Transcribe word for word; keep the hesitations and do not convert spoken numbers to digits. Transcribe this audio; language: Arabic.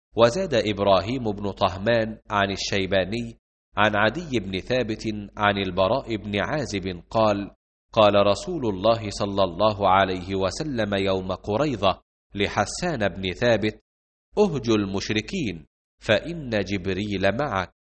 وزاد إبراهيم بن طهمان عن الشيباني عن عدي بن ثابت عن البراء بن عازب قال: قال رسول الله صلى الله عليه وسلم يوم قريظة لحسان بن ثابت: أهجوا المشركين فإن جبريل معك.